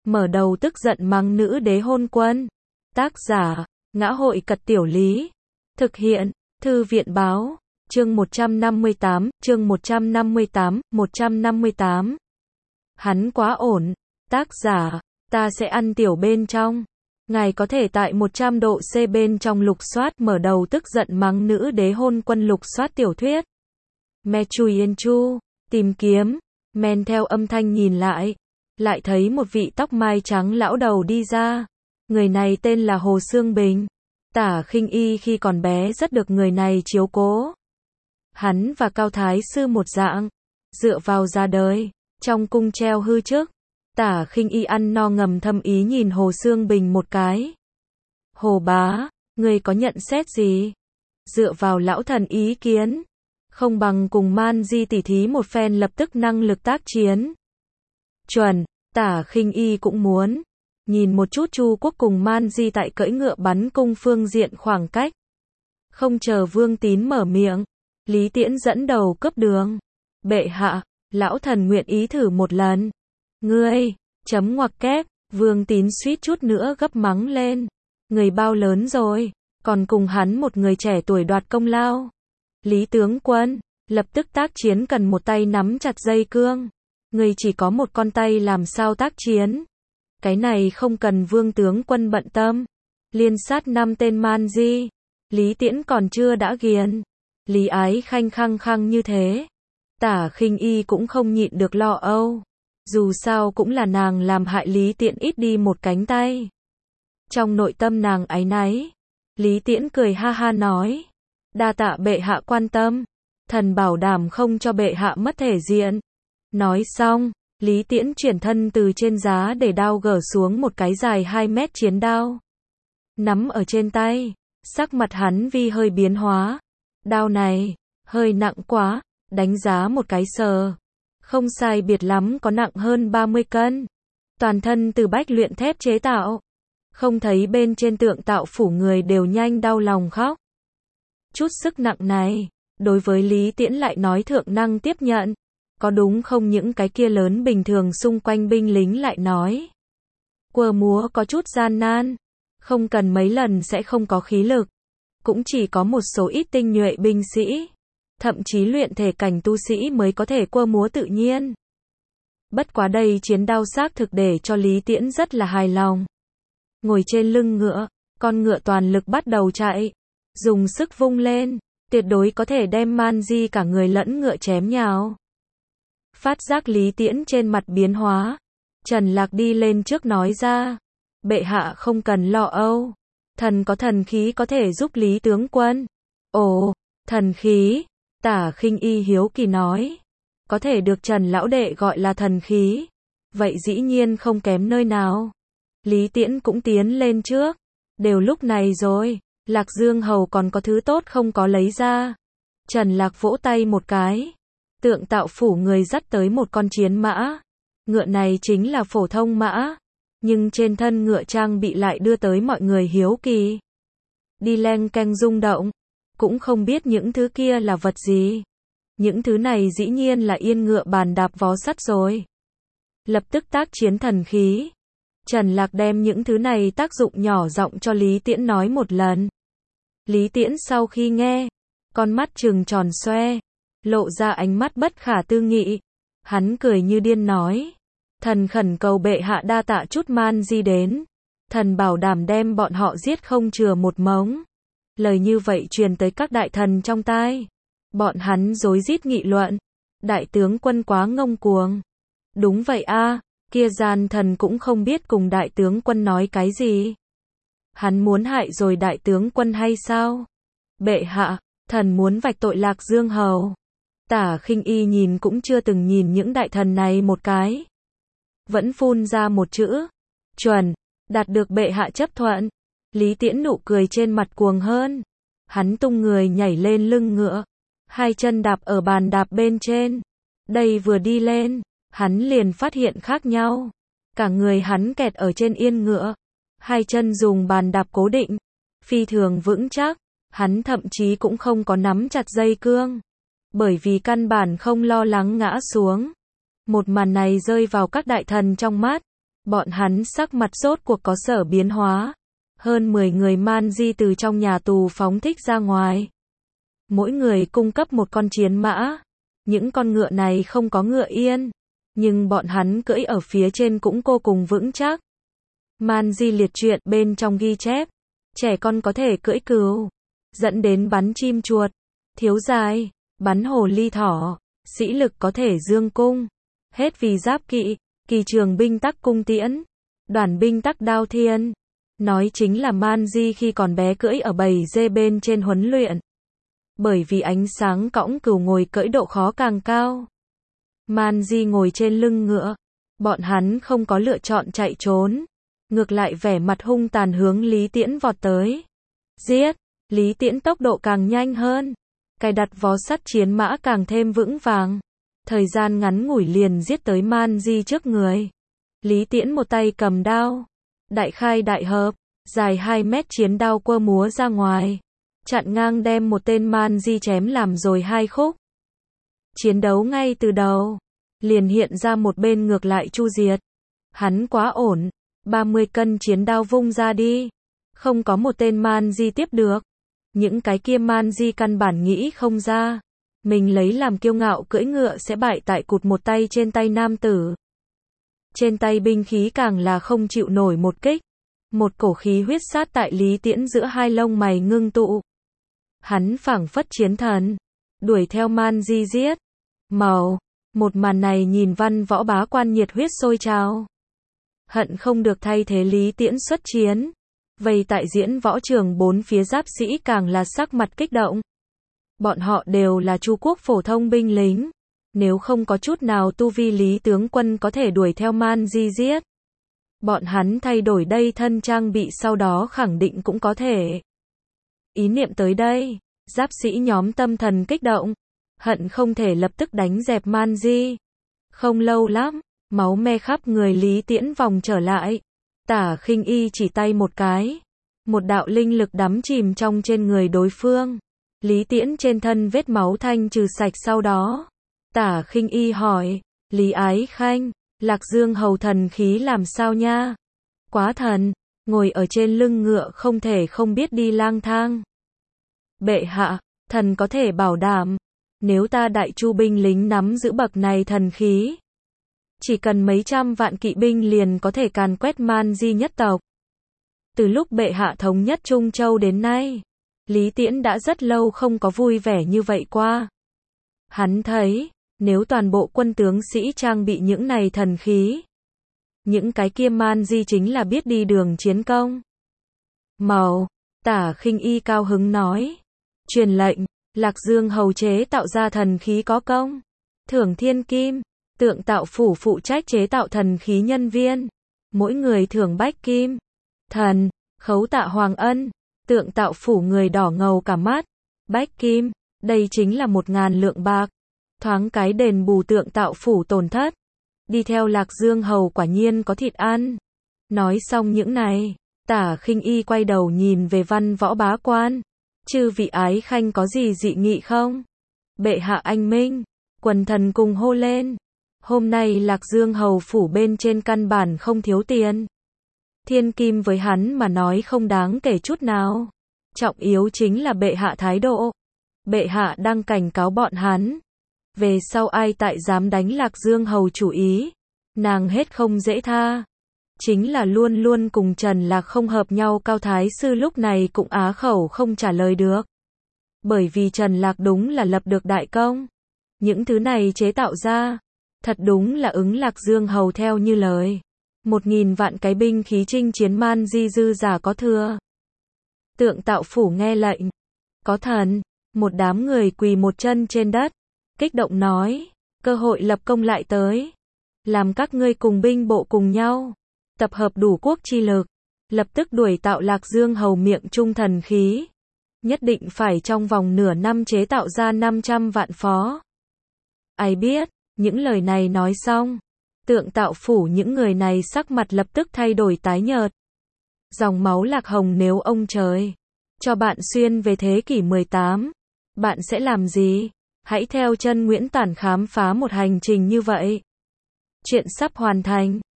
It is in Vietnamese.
mở đầu tức giận mắng nữ đế hôn quân. Tác giả, Ngã hội Cật Tiểu Lý. Thực hiện, Thư viện Báo. Chương 158, chương 158. Hắn quá ổn. Tác giả, ta sẽ ăn tiểu bên trong. Ngài có thể tại 100 độ C bên trong lục soát mở đầu tức giận mắng nữ đế hôn quân lục soát tiểu thuyết. Me Chui Yên Chu, tìm kiếm, men theo âm thanh nhìn lại thấy một vị tóc mai trắng lão đầu đi ra. Người này tên là Hồ Xương Bình. Tả Khinh Y khi còn bé rất được người này chiếu cố. Hắn và Cao Thái Sư một dạng, dựa vào ra đời, trong cung treo hư chức. Tả Khinh Y ăn no ngầm thâm ý nhìn Hồ Xương Bình một cái. Hồ bá, ngươi có nhận xét gì? Dựa vào lão thần ý kiến, không bằng cùng Man Di tỉ thí một phen lập tức năng lực tác chiến. Chuẩn, Tả Khinh Y cũng muốn nhìn một chút Chu Quốc cùng Man Di tại cưỡi ngựa bắn cung phương diện khoảng cách. Không chờ Vương Tín mở miệng, Lý Tiễn dẫn đầu cướp đường. Bệ hạ, lão thần nguyện ý thử một lần. Ngươi, chấm ngoặc kép, Vương Tín suýt chút nữa gấp mắng lên. Người bao lớn rồi, còn cùng hắn một người trẻ tuổi đoạt công lao. Lý tướng quân, lập tức tác chiến cần một tay nắm chặt dây cương. Người chỉ có một con tay làm sao tác chiến. Cái này không cần Vương tướng quân bận tâm. Liên sát 5 tên Man Di. Lý Tiễn còn chưa đã ghiền. Lý Ái Khanh khăng như thế. Tả Khinh Y cũng không nhịn được lo âu. Dù sao cũng là nàng làm hại Lý Tiễn ít đi một cánh tay. Trong nội tâm nàng áy náy. Lý Tiễn cười ha ha nói. Đa tạ bệ hạ quan tâm. Thần bảo đảm không cho bệ hạ mất thể diện. Nói xong, Lý Tiễn chuyển thân từ trên giá để đao gỡ xuống một cái dài 2 mét chiến đao. Nắm ở trên tay, sắc mặt hắn vi hơi biến hóa. Đao này, hơi nặng quá, đánh giá một cái sờ. Không sai biệt lắm có nặng hơn 30 cân. Toàn thân từ bách luyện thép chế tạo. Không thấy bên trên tượng tạo phủ người đều nhanh đau lòng khóc. Chút sức nặng này, đối với Lý Tiễn lại nói thượng năng tiếp nhận. Có đúng không những cái kia lớn bình thường xung quanh binh lính lại nói. Quơ múa có chút gian nan. Không cần mấy lần sẽ không có khí lực. Cũng chỉ có một số ít tinh nhuệ binh sĩ. Thậm chí luyện thể cảnh tu sĩ mới có thể quơ múa tự nhiên. Bất quá đây chiến đao xác thực để cho Lý Tiễn rất là hài lòng. Ngồi trên lưng ngựa, con ngựa toàn lực bắt đầu chạy. Dùng sức vung lên, tuyệt đối có thể đem Man Di cả người lẫn ngựa chém nhào. Phát giác Lý Tiễn trên mặt biến hóa. Trần Lạc đi lên trước nói ra. Bệ hạ không cần lo âu. Thần có thần khí có thể giúp Lý tướng quân. Ồ, thần khí. Tả Khinh Y hiếu kỳ nói. Có thể được Trần lão đệ gọi là thần khí. Vậy dĩ nhiên không kém nơi nào. Lý Tiễn cũng tiến lên trước. Đều lúc này rồi. Lạc Dương hầu còn có thứ tốt không có lấy ra. Trần Lạc vỗ tay một cái. Tượng tạo phủ người dắt tới một con chiến mã. Ngựa này chính là phổ thông mã. Nhưng trên thân ngựa trang bị lại đưa tới mọi người hiếu kỳ. Đi leng keng rung động. Cũng không biết những thứ kia là vật gì. Những thứ này dĩ nhiên là yên ngựa bàn đạp vó sắt rồi. Lập tức tác chiến thần khí. Trần Lạc đem những thứ này tác dụng nhỏ giọng cho Lý Tiễn nói một lần. Lý Tiễn sau khi nghe, con mắt trừng tròn xoe, lộ ra ánh mắt bất khả tư nghị. Hắn cười như điên nói. Thần khẩn cầu bệ hạ đa tạ chút Man Di đến. Thần bảo đảm đem bọn họ giết không chừa một mống. Lời như vậy truyền tới các đại thần trong tai. Bọn hắn rối rít nghị luận. Đại tướng quân quá ngông cuồng. Đúng vậy a, kia gian thần cũng không biết cùng đại tướng quân nói cái gì. Hắn muốn hại rồi đại tướng quân hay sao? Bệ hạ, thần muốn vạch tội Lạc Dương hầu. Tả Khinh Y nhìn cũng chưa từng nhìn những đại thần này một cái. Vẫn phun ra một chữ. Chuẩn, đạt được bệ hạ chấp thuận. Lý Tiễn nụ cười trên mặt cuồng hơn. Hắn tung người nhảy lên lưng ngựa. 2 chân đạp ở bàn đạp bên trên. Đây vừa đi lên, hắn liền phát hiện khác nhau. Cả người hắn kẹt ở trên yên ngựa. 2 chân dùng bàn đạp cố định. Phi thường vững chắc. Hắn thậm chí cũng không có nắm chặt dây cương. Bởi vì căn bản không lo lắng ngã xuống. Một màn này rơi vào các đại thần trong mắt. Bọn hắn sắc mặt rốt cuộc có sở biến hóa. Hơn 10 người man di từ trong nhà tù phóng thích ra ngoài. Mỗi người cung cấp một con chiến mã. Những con ngựa này không có ngựa yên, nhưng bọn hắn cưỡi ở phía trên cũng vô cùng vững chắc. Man di liệt truyện bên trong ghi chép, trẻ con có thể cưỡi cừu, dẫn đến bắn chim chuột, thiếu dài, bắn hồ ly thỏ, sĩ lực có thể dương cung, hết vì giáp kỵ, kỳ trường binh tắc cung tiễn, đoàn binh tắc đao thiên. Nói chính là man di khi còn bé cưỡi ở bầy dê bên trên huấn luyện. Bởi vì ánh sáng cõng cừu ngồi cưỡi độ khó càng cao. Man di ngồi trên lưng ngựa, bọn hắn không có lựa chọn chạy trốn, ngược lại vẻ mặt hung tàn hướng Lý Tiễn vọt tới. Giết, Lý Tiễn tốc độ càng nhanh hơn, cài đặt vó sắt chiến mã càng thêm vững vàng. Thời gian ngắn ngủi liền giết tới man di trước người. Lý Tiễn một tay cầm đao, đại khai đại hợp, dài 2 mét chiến đao quơ múa ra ngoài, chặn ngang đem một tên man di chém làm rồi 2 khúc. Chiến đấu ngay từ đầu, liền hiện ra một bên ngược lại chu diệt. Hắn quá ổn, 30 cân chiến đao vung ra đi, không có một tên man di tiếp được. Những cái kia man di căn bản nghĩ không ra, mình lấy làm kiêu ngạo cưỡi ngựa sẽ bại tại cụt một tay trên tay nam tử. Trên tay binh khí càng là không chịu nổi một kích. Một cổ khí huyết sát tại Lý Tiễn giữa hai lông mày ngưng tụ. Hắn phảng phất chiến thần, đuổi theo man di giết. Một màn này nhìn Văn Võ bá quan nhiệt huyết sôi trào. Hận không được thay thế Lý Tiễn xuất chiến. Vây tại diễn võ trường 4 phía giáp sĩ càng là sắc mặt kích động. Bọn họ đều là Chu quốc phổ thông binh lính. Nếu không có chút nào tu vi Lý tướng quân có thể đuổi theo man di giết. Bọn hắn thay đổi đây thân trang bị sau đó khẳng định cũng có thể. Ý niệm tới đây, giáp sĩ nhóm tâm thần kích động, hận không thể lập tức đánh dẹp man di. Không lâu lắm, máu me khắp người Lý Tiễn vòng trở lại. Tả Khinh Y chỉ tay một cái, một đạo linh lực đắm chìm trong trên người đối phương. Lý Tiễn trên thân vết máu thanh trừ sạch sau đó. Tả Khinh Y hỏi, Lý Ái Khanh, Lạc Dương hầu thần khí làm sao nha? Quá thần, ngồi ở trên lưng ngựa không thể không biết đi lang thang. Bệ hạ, thần có thể bảo đảm, nếu ta Đại Chu binh lính nắm giữ bậc này thần khí, chỉ cần mấy trăm vạn kỵ binh liền có thể càn quét man di nhất tộc. Từ lúc bệ hạ thống nhất Trung Châu đến nay, Lý Tiễn đã rất lâu không có vui vẻ như vậy qua. Hắn thấy, nếu toàn bộ quân tướng sĩ trang bị những này thần khí, những cái kia man di chính là biết đi đường chiến công. Tả Khinh Y cao hứng nói, truyền lệnh, Lạc Dương hầu chế tạo ra thần khí có công, thưởng thiên kim, Tượng Tạo phủ phụ trách chế tạo thần khí nhân viên, mỗi người thưởng bách kim, thần, khấu tạ Hoàng Ân, Tượng Tạo phủ người đỏ ngầu cả mắt, bách kim, đây chính là 1000 lượng bạc. Thoáng cái đền bù Tượng Tạo phủ tổn thất. Đi theo Lạc Dương hầu quả nhiên có thịt ăn. Nói xong những này, Tả Khinh Y quay đầu nhìn về Văn Võ bá quan. Chư vị Ái Khanh có gì dị nghị không? Bệ hạ anh minh, quần thần cùng hô lên. Hôm nay Lạc Dương hầu phủ bên trên căn bản không thiếu tiền. Thiên kim với hắn mà nói không đáng kể chút nào. Trọng yếu chính là bệ hạ thái độ. Bệ hạ đang cảnh cáo bọn hắn. Về sau ai tại dám đánh Lạc Dương hầu chủ ý, nàng hết không dễ tha. Chính là luôn luôn cùng Trần Lạc không hợp nhau Cao Thái Sư lúc này cũng á khẩu không trả lời được. Bởi vì Trần Lạc đúng là lập được đại công. Những thứ này chế tạo ra, thật đúng là ứng Lạc Dương hầu theo như lời. 1000 vạn cái binh khí chinh chiến man di dư giả có thừa. Tượng Tạo phủ nghe lệnh. Có thần, một đám người quỳ một chân trên đất. Kích động nói, cơ hội lập công lại tới. Làm các ngươi cùng binh bộ cùng nhau, tập hợp đủ quốc chi lực, lập tức đuổi tạo Lạc Dương hầu miệng trung thần khí. Nhất định phải trong vòng nửa năm chế tạo ra 500 vạn phó. Ai biết, những lời này nói xong, Tượng Tạo phủ những người này sắc mặt lập tức thay đổi tái nhợt. Dòng máu Lạc Hồng nếu ông trời cho bạn xuyên về thế kỷ 18, bạn sẽ làm gì? Hãy theo chân Nguyễn Tản khám phá một hành trình như vậy. Chuyện sắp hoàn thành.